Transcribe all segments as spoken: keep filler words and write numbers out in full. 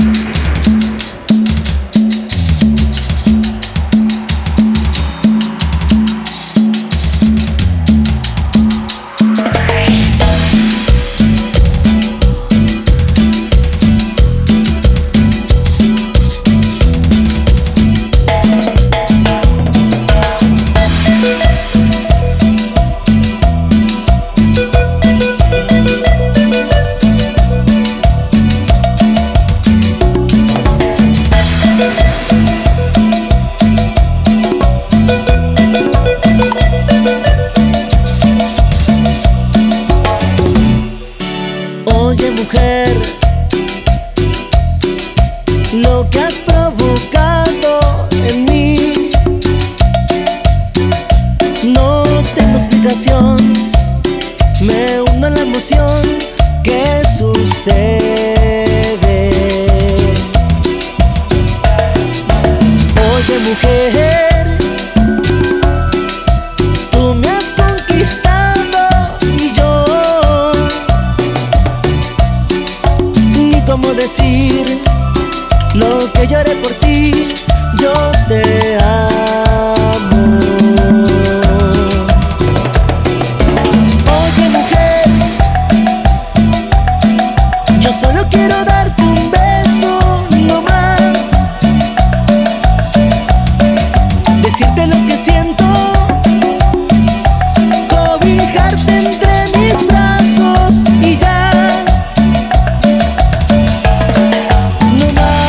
Oye mujer, lo que has provocado en mí no tengo explicación, me hundo en la emoción que sucede. Oye mujer, tú me has conquistado y yo ni cómo decir lo que lloré por ti. Yo te amo. Oye mujer, yo solo quiero darte un beso, no más, decirte lo que siento, cobijarte entre mis brazos y ya. No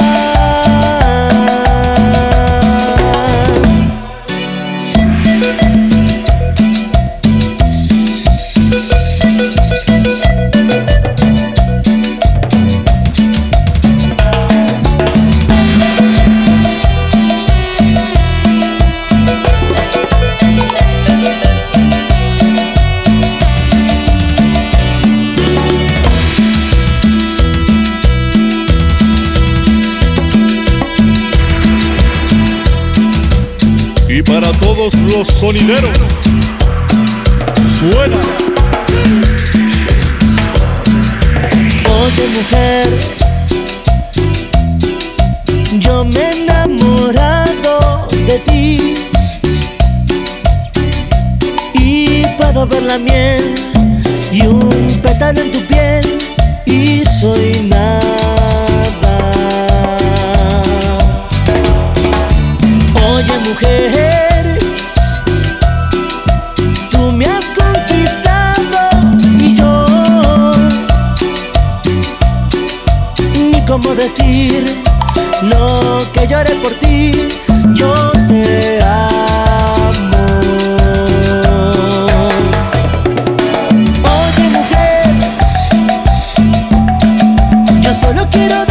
Y para todos los sonideros, suena. Oye mujer, yo me he enamorado de ti y puedo ver la miel y un pétalo en tu piel y soy nada. Oye mujer, tú me has conquistado y yo ni cómo decir lo que lloré por ti. Yo te amo. Oye mujer, yo solo quiero